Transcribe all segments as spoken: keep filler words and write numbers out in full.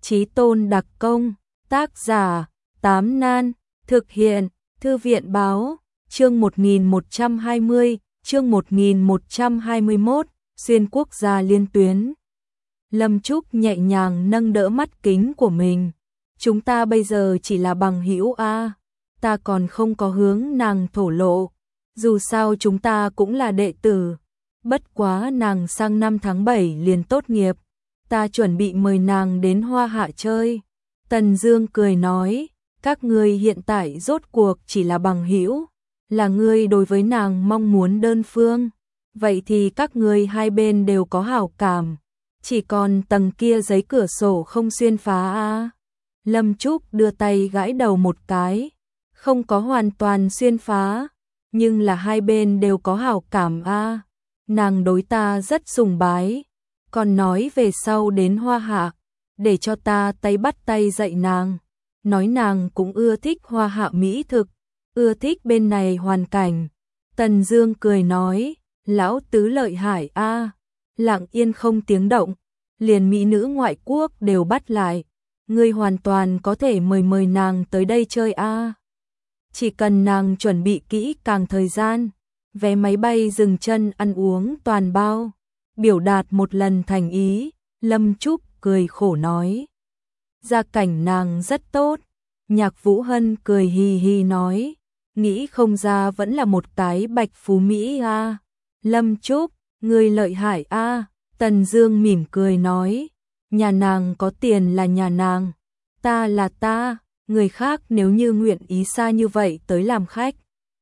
Chí tôn đặc công, tác giả, Tám Nan, thực hiện, Thư viện báo, chương một nghìn một trăm hai mươi, chương một nghìn một trăm hai mươi mốt, xuyên quốc gia liên tuyến. Lâm Trúc nhẹ nhàng nâng đỡ mắt kính của mình. Chúng ta bây giờ chỉ là bằng hữu a, ta còn không có hướng nàng thổ lộ. Dù sao chúng ta cũng là đệ tử. Bất quá nàng sang năm tháng bảy liền tốt nghiệp. Ta chuẩn bị mời nàng đến Hoa Hạ chơi. Tần Dương cười nói, các ngươi hiện tại rốt cuộc chỉ là bằng hữu, là ngươi đối với nàng mong muốn đơn phương. Vậy thì các ngươi hai bên đều có hảo cảm. Chỉ còn tầng kia giấy cửa sổ không xuyên phá a. Lâm Trúc đưa tay gãi đầu một cái, không có hoàn toàn xuyên phá, nhưng là hai bên đều có hảo cảm a. Nàng đối ta rất sùng bái, còn nói về sau đến Hoa Hạ, để cho ta tay bắt tay dạy nàng. Nói nàng cũng ưa thích Hoa Hạ mỹ thực, ưa thích bên này hoàn cảnh. Tần Dương cười nói, lão tứ lợi hại a. Lặng yên không tiếng động, liền mỹ nữ ngoại quốc đều bắt lại. Ngươi hoàn toàn có thể mời mời nàng tới đây chơi a. Chỉ cần nàng chuẩn bị kỹ càng thời gian, vé máy bay dừng chân ăn uống toàn bao, biểu đạt một lần thành ý. Lâm Trúc cười khổ nói, gia cảnh nàng rất tốt. Nhạc Vũ Hân cười hì hì nói, nghĩ không ra vẫn là một cái bạch phú Mỹ a. Lâm Trúc, ngươi lợi hại a. Tần Dương mỉm cười nói, nhà nàng có tiền là nhà nàng, ta là ta, người khác nếu như nguyện ý xa như vậy tới làm khách,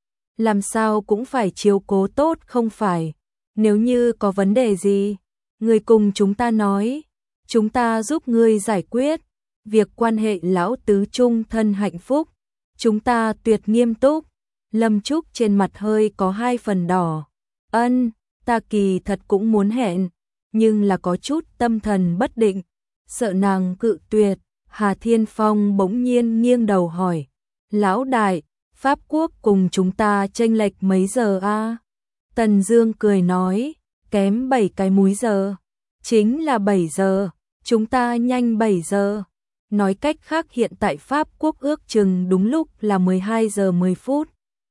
làm sao cũng phải chiếu cố tốt không phải. Nếu như có vấn đề gì, ngươi cùng chúng ta nói, chúng ta giúp ngươi giải quyết. Việc quan hệ lão tứ chung thân hạnh phúc, chúng ta tuyệt nghiêm túc. Lâm Trúc trên mặt hơi có hai phần đỏ. Ân, ta kỳ thật cũng muốn hẹn, nhưng là có chút tâm thần bất định, sợ nàng cự tuyệt. Hà Thiên Phong bỗng nhiên nghiêng đầu hỏi, lão đại, Pháp Quốc cùng chúng ta chênh lệch mấy giờ a? Tần Dương cười nói, kém bảy cái múi giờ, chính là bảy giờ, chúng ta nhanh bảy giờ. Nói cách khác hiện tại Pháp Quốc ước chừng đúng lúc là mười hai giờ mười phút.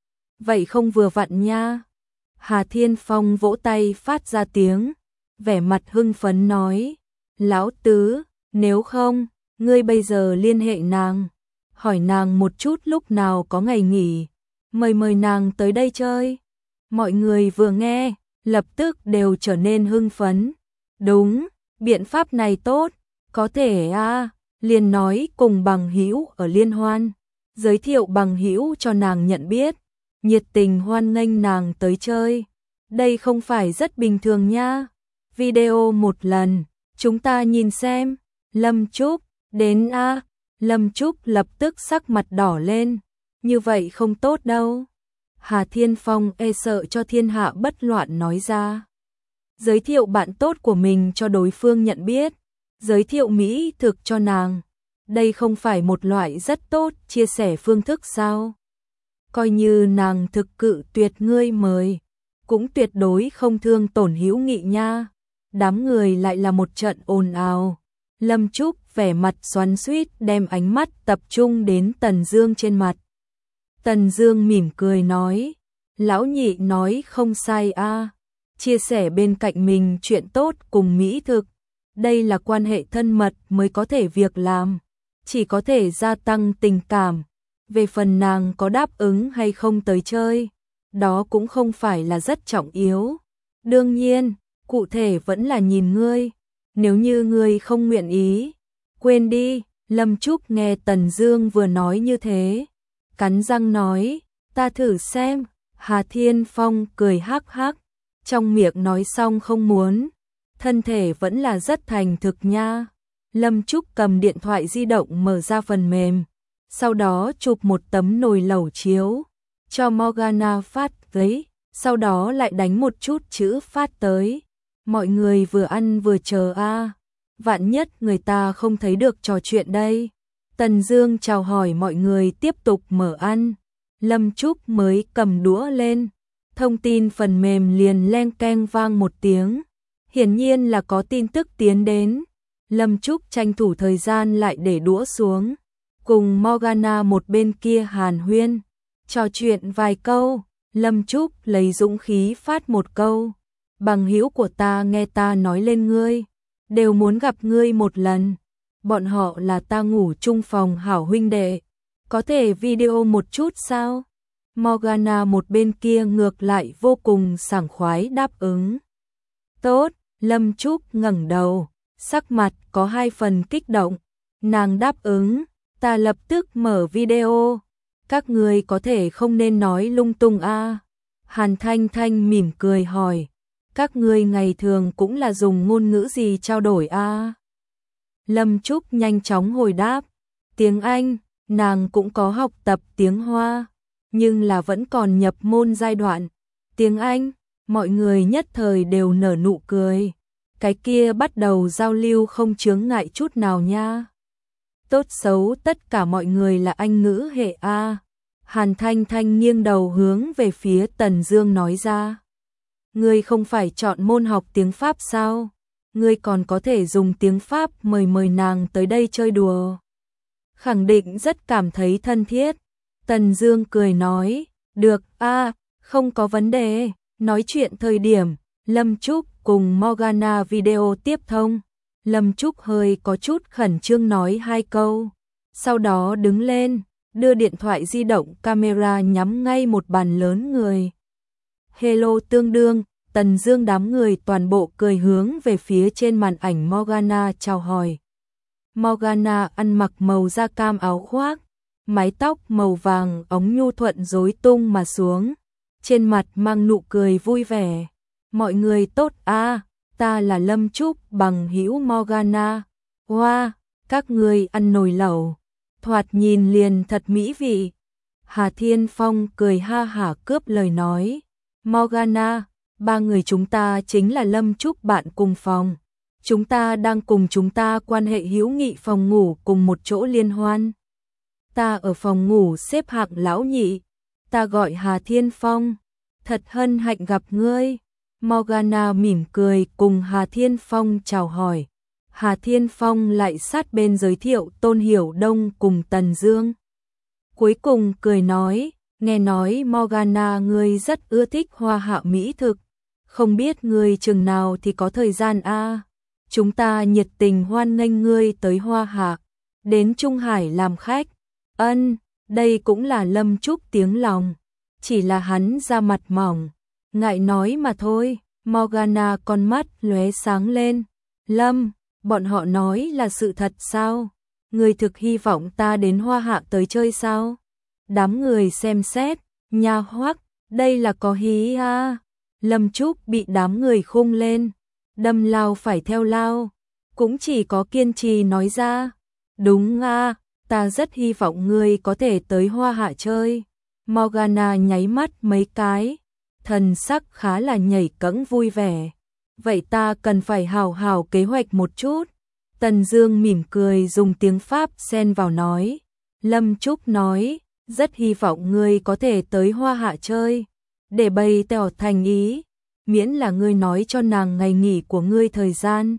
Vậy không vừa vặn nha. Hà Thiên Phong vỗ tay phát ra tiếng, vẻ mặt hưng phấn nói, lão tứ, nếu không, ngươi bây giờ liên hệ nàng, hỏi nàng một chút lúc nào có ngày nghỉ, mời mời nàng tới đây chơi. Mọi người vừa nghe, lập tức đều trở nên hưng phấn. Đúng, biện pháp này tốt, có thể a. Liền nói cùng bằng hữu ở liên hoan, giới thiệu bằng hữu cho nàng nhận biết, nhiệt tình hoan nghênh nàng tới chơi. Đây không phải rất bình thường nha. Video một lần, chúng ta nhìn xem. Lâm Trúc, đến a. Lâm Trúc lập tức sắc mặt đỏ lên, như vậy không tốt đâu. Hà Thiên Phong e sợ cho thiên hạ bất loạn nói ra. Giới thiệu bạn tốt của mình cho đối phương nhận biết, giới thiệu mỹ thực cho nàng. Đây không phải một loại rất tốt chia sẻ phương thức sao? Coi như nàng thực cự tuyệt ngươi mời, cũng tuyệt đối không thương tổn hữu nghị nha. Đám người lại là một trận ồn ào. Lâm Trúc vẻ mặt xoắn xuýt đem ánh mắt tập trung đến Tần Dương trên mặt. Tần Dương mỉm cười nói, lão nhị nói không sai a, chia sẻ bên cạnh mình chuyện tốt cùng mỹ thực, đây là quan hệ thân mật mới có thể việc làm, chỉ có thể gia tăng tình cảm. Về phần nàng có đáp ứng hay không tới chơi, đó cũng không phải là rất trọng yếu. Đương nhiên, cụ thể vẫn là nhìn ngươi, nếu như ngươi không nguyện ý, quên đi. Lâm Trúc nghe Tần Dương vừa nói như thế, cắn răng nói, ta thử xem. Hà Thiên Phong cười hắc hắc, trong miệng nói xong không muốn, thân thể vẫn là rất thành thực nha. Lâm Trúc cầm điện thoại di động mở ra phần mềm, sau đó chụp một tấm nồi lẩu chiếu, cho Morgana phát tới, sau đó lại đánh một chút chữ phát tới. Mọi người vừa ăn vừa chờ a, vạn nhất người ta không thấy được trò chuyện đây. Tần Dương chào hỏi mọi người tiếp tục mở ăn. Lâm Trúc mới cầm đũa lên, thông tin phần mềm liền leng keng vang một tiếng. Hiển nhiên là có tin tức tiến đến. Lâm Trúc tranh thủ thời gian lại để đũa xuống, cùng Morgana một bên kia hàn huyên, trò chuyện vài câu. Lâm Trúc lấy dũng khí phát một câu, bằng hữu của ta nghe ta nói lên ngươi, đều muốn gặp ngươi một lần. Bọn họ là ta ngủ chung phòng hảo huynh đệ, có thể video một chút sao? Morgana một bên kia ngược lại vô cùng sảng khoái đáp ứng. Tốt, Lâm Trúc ngẩng đầu, sắc mặt có hai phần kích động. Nàng đáp ứng, ta lập tức mở video. Các người có thể không nên nói lung tung a. À. Hàn Thanh Thanh mỉm cười hỏi, các người ngày thường cũng là dùng ngôn ngữ gì trao đổi a? À? Lâm Trúc nhanh chóng hồi đáp, tiếng Anh, nàng cũng có học tập tiếng Hoa, nhưng là vẫn còn nhập môn giai đoạn. Tiếng Anh, mọi người nhất thời đều nở nụ cười. Cái kia bắt đầu giao lưu không chướng ngại chút nào nha. Tốt xấu tất cả mọi người là Anh ngữ hệ A. Hàn Thanh Thanh nghiêng đầu hướng về phía Tần Dương nói ra. Ngươi không phải chọn môn học tiếng Pháp sao? Ngươi còn có thể dùng tiếng Pháp mời mời nàng tới đây chơi đùa. Khẳng định rất cảm thấy thân thiết. Tần Dương cười nói, được a, không có vấn đề. Nói chuyện thời điểm, Lâm Trúc cùng Morgana video tiếp thông. Lâm Trúc hơi có chút khẩn trương nói hai câu, sau đó đứng lên, đưa điện thoại di động camera nhắm ngay một bàn lớn người. Hello tương đương, Tần Dương đám người toàn bộ cười hướng về phía trên màn ảnh Morgana chào hỏi. Morgana ăn mặc màu da cam áo khoác, mái tóc màu vàng óng nhu thuận rối tung mà xuống, trên mặt mang nụ cười vui vẻ. Mọi người tốt a, à, ta là Lâm Trúc bằng hữu Morgana. Wow, các người ăn nồi lẩu, thoạt nhìn liền thật mỹ vị. Hà Thiên Phong cười ha hả cướp lời nói. Morgana, ba người chúng ta chính là Lâm Trúc bạn cùng phòng. Chúng ta đang cùng chúng ta quan hệ hữu nghị phòng ngủ cùng một chỗ liên hoan. Ta ở phòng ngủ xếp hạng lão nhị. Ta gọi Hà Thiên Phong. Thật hân hạnh gặp ngươi. Morgana mỉm cười cùng Hà Thiên Phong chào hỏi. Hà Thiên Phong lại sát bên giới thiệu Tôn Hiểu Đông cùng Tần Dương. Cuối cùng cười nói, nghe nói Morgana ngươi rất ưa thích hoa hạ mỹ thực. Không biết ngươi chừng nào thì có thời gian a? À? Chúng ta nhiệt tình hoan nghênh ngươi tới Hoa Hạ, đến Trung Hải làm khách. Ân, đây cũng là Lâm Trúc tiếng lòng. Chỉ là hắn da mặt mỏng, ngại nói mà thôi. Morgana con mắt lóe sáng lên. Lâm, bọn họ nói là sự thật sao? Ngươi thực hy vọng ta đến Hoa Hạ tới chơi sao? Đám người xem xét, nha hoắc, đây là có hí a. Lâm Trúc bị đám người khung lên, đâm lao phải theo lao, cũng chỉ có kiên trì nói ra. Đúng a, ta rất hy vọng ngươi có thể tới Hoa Hạ chơi. Morgana nháy mắt mấy cái, thần sắc khá là nhảy cẫng vui vẻ. Vậy ta cần phải hào hào kế hoạch một chút. Tần Dương mỉm cười dùng tiếng Pháp xen vào nói. Lâm Trúc nói, rất hy vọng ngươi có thể tới Hoa Hạ chơi, để bày tỏ thành ý, miễn là ngươi nói cho nàng ngày nghỉ của ngươi thời gian.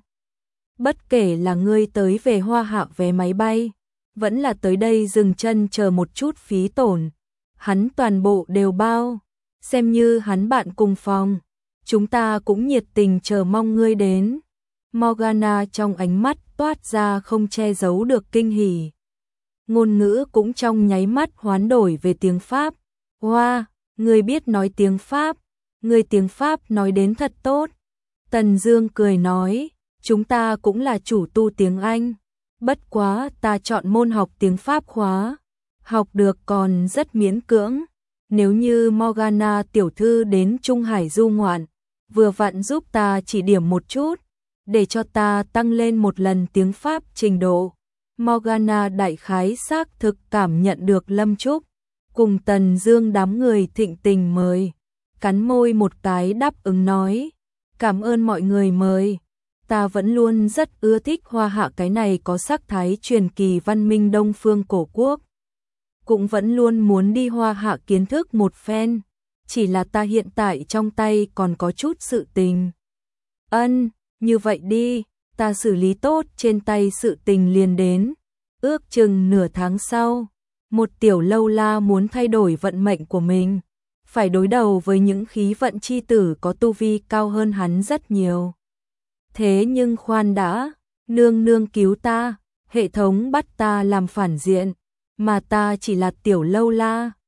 Bất kể là ngươi tới về Hoa Hạ vé máy bay, vẫn là tới đây dừng chân chờ một chút phí tổn, hắn toàn bộ đều bao, xem như hắn bạn cùng phòng. Chúng ta cũng nhiệt tình chờ mong ngươi đến. Morgana trong ánh mắt toát ra không che giấu được kinh hỉ. Ngôn ngữ cũng trong nháy mắt hoán đổi về tiếng Pháp. Wow, ngươi biết nói tiếng Pháp, ngươi tiếng Pháp nói đến thật tốt. Tần Dương cười nói, chúng ta cũng là chủ tu tiếng Anh. Bất quá ta chọn môn học tiếng Pháp khóa, học được còn rất miễn cưỡng. Nếu như Morgana tiểu thư đến Trung Hải du ngoạn, vừa vặn giúp ta chỉ điểm một chút, để cho ta tăng lên một lần tiếng Pháp trình độ. Morgana đại khái xác thực cảm nhận được Lâm Trúc cùng Tần Dương đám người thịnh tình mời, cắn môi một cái đáp ứng nói, cảm ơn mọi người mời. Ta vẫn luôn rất ưa thích Hoa Hạ cái này có sắc thái truyền kỳ văn minh Đông phương cổ quốc. Cũng vẫn luôn muốn đi Hoa Hạ kiến thức một phen, chỉ là ta hiện tại trong tay còn có chút sự tình. Ân, như vậy đi, ta xử lý tốt trên tay sự tình liền đến. Ước chừng nửa tháng sau, một tiểu lâu la muốn thay đổi vận mệnh của mình, phải đối đầu với những khí vận chi tử có tu vi cao hơn hắn rất nhiều. Thế nhưng khoan đã, nương nương cứu ta, hệ thống bắt ta làm phản diện, mà ta chỉ là tiểu lâu la,